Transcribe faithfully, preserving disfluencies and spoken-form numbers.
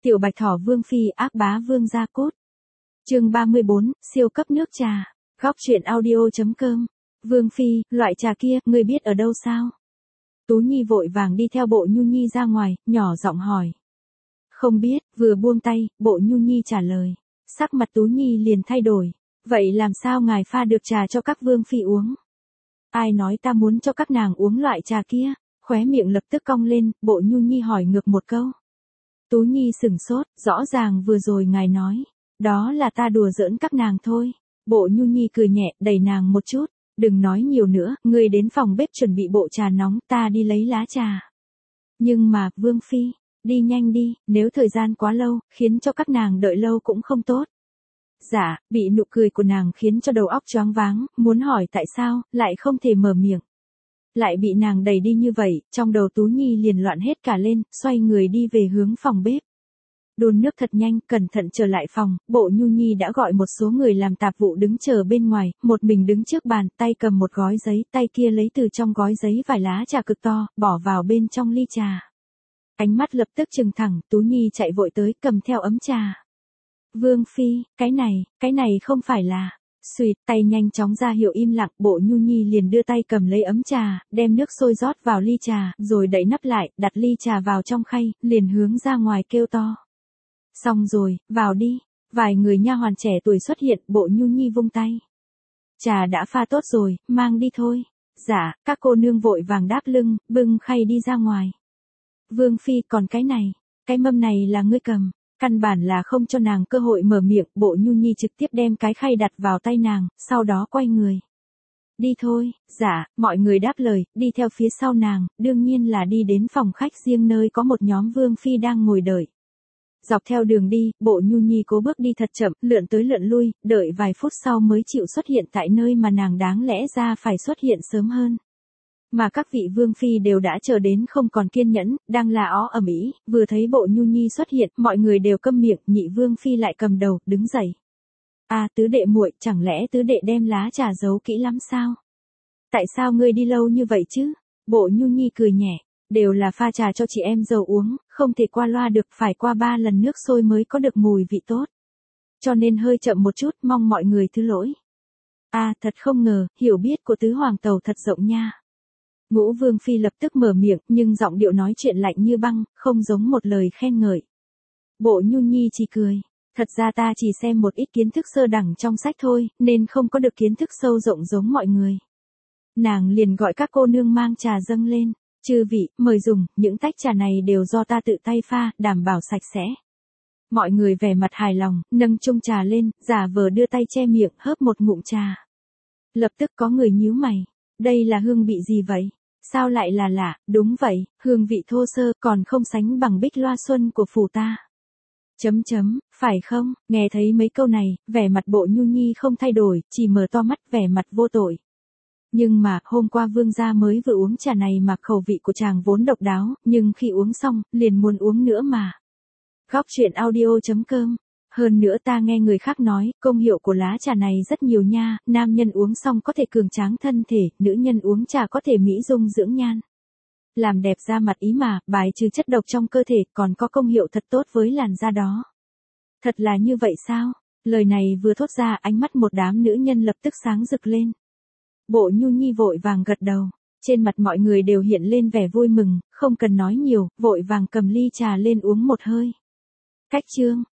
Tiểu Bạch Thỏ Vương Phi ác bá vương gia cốt. Chương ba mươi bốn, siêu cấp nước trà. Góc truyện audio chấm com. Vương Phi, loại trà kia, ngươi biết ở đâu sao? Tú Nhi vội vàng đi theo Bộ Nhu Nhi ra ngoài, nhỏ giọng hỏi. Không biết, vừa buông tay, Bộ Nhu Nhi trả lời. Sắc mặt Tú Nhi liền thay đổi. Vậy làm sao ngài pha được trà cho các Vương Phi uống? Ai nói ta muốn cho các nàng uống loại trà kia? Khóe miệng lập tức cong lên, Bộ Nhu Nhi hỏi ngược một câu. Tú Nhi sửng sốt, rõ ràng vừa rồi ngài nói. Đó là ta đùa giỡn các nàng thôi. Bộ Nhu Nhi cười nhẹ, đẩy nàng một chút. Đừng nói nhiều nữa, ngươi đến phòng bếp chuẩn bị bộ trà nóng, ta đi lấy lá trà. Nhưng mà, Vương Phi, đi nhanh đi, nếu thời gian quá lâu, khiến cho các nàng đợi lâu cũng không tốt. Dạ, bị nụ cười của nàng khiến cho đầu óc choáng váng, muốn hỏi tại sao, lại không thể mở miệng. Lại bị nàng đẩy đi như vậy, trong đầu Tú Nhi liền loạn hết cả lên, xoay người đi về hướng phòng bếp. Đun nước thật nhanh, cẩn thận trở lại phòng, Bộ Nhu Nhi đã gọi một số người làm tạp vụ đứng chờ bên ngoài, một mình đứng trước bàn, tay cầm một gói giấy, tay kia lấy từ trong gói giấy vài lá trà cực to, bỏ vào bên trong ly trà. Ánh mắt lập tức trừng thẳng, Tú Nhi chạy vội tới, cầm theo ấm trà. Vương Phi, cái này, cái này không phải là... Xuyệt, tay nhanh chóng ra hiệu im lặng, Bộ Nhu Nhi liền đưa tay cầm lấy ấm trà, đem nước sôi rót vào ly trà, rồi đậy nắp lại, đặt ly trà vào trong khay, liền hướng ra ngoài kêu to. Xong rồi, vào đi. Vài người nha hoàn trẻ tuổi xuất hiện, Bộ Nhu Nhi vung tay. Trà đã pha tốt rồi, mang đi thôi. Dạ, các cô nương vội vàng đáp lưng, bưng khay đi ra ngoài. Vương Phi, còn cái này, cái mâm này là ngươi cầm. Căn bản là không cho nàng cơ hội mở miệng, Bộ Nhu Nhi trực tiếp đem cái khay đặt vào tay nàng, sau đó quay người. Đi thôi, dạ, mọi người đáp lời, đi theo phía sau nàng, đương nhiên là đi đến phòng khách riêng nơi có một nhóm Vương Phi đang ngồi đợi. Dọc theo đường đi, Bộ Nhu Nhi cố bước đi thật chậm, lượn tới lượn lui, đợi vài phút sau mới chịu xuất hiện tại nơi mà nàng đáng lẽ ra phải xuất hiện sớm hơn. Mà các vị Vương Phi đều đã chờ đến không còn kiên nhẫn, đang là ó ầm ĩ, vừa thấy Bộ Nhu Nhi xuất hiện, mọi người đều câm miệng, nhị Vương Phi lại cầm đầu, đứng dậy. À, tứ đệ muội, chẳng lẽ tứ đệ đem lá trà giấu kỹ lắm sao? Tại sao ngươi đi lâu như vậy chứ? Bộ Nhu Nhi cười nhẹ, đều là pha trà cho chị em dâu uống, không thể qua loa được, phải qua ba lần nước sôi mới có được mùi vị tốt. Cho nên hơi chậm một chút, mong mọi người thứ lỗi. À, thật không ngờ, hiểu biết của tứ hoàng tàu thật rộng nha. Ngũ Vương Phi lập tức mở miệng, nhưng giọng điệu nói chuyện lạnh như băng, không giống một lời khen ngợi. Bộ Nhu Nhi chỉ cười, thật ra ta chỉ xem một ít kiến thức sơ đẳng trong sách thôi, nên không có được kiến thức sâu rộng giống mọi người. Nàng liền gọi các cô nương mang trà dâng lên, chư vị, mời dùng, những tách trà này đều do ta tự tay pha, đảm bảo sạch sẽ. Mọi người vẻ mặt hài lòng, nâng chung trà lên, giả vờ đưa tay che miệng, hớp một ngụm trà. Lập tức có người nhíu mày, đây là hương vị gì vậy? Sao lại là lạ? Đúng vậy, hương vị thô sơ, còn không sánh bằng bích loa xuân của phủ ta. Chấm chấm, phải không? Nghe thấy mấy câu này, vẻ mặt Bộ Nhu Nhi không thay đổi, chỉ mở to mắt vẻ mặt vô tội. Nhưng mà, hôm qua vương gia mới vừa uống trà này mà khẩu vị của chàng vốn độc đáo, nhưng khi uống xong, liền muốn uống nữa mà. Góc truyện audio chấm com. Hơn nữa ta nghe người khác nói, công hiệu của lá trà này rất nhiều nha, nam nhân uống xong có thể cường tráng thân thể, nữ nhân uống trà có thể mỹ dung dưỡng nhan. Làm đẹp da mặt ý mà, bài trừ chất độc trong cơ thể, còn có công hiệu thật tốt với làn da đó. Thật là như vậy sao? Lời này vừa thốt ra, ánh mắt một đám nữ nhân lập tức sáng rực lên. Bộ Nhu Nhi vội vàng gật đầu, trên mặt mọi người đều hiện lên vẻ vui mừng, không cần nói nhiều, vội vàng cầm ly trà lên uống một hơi. Cách chương,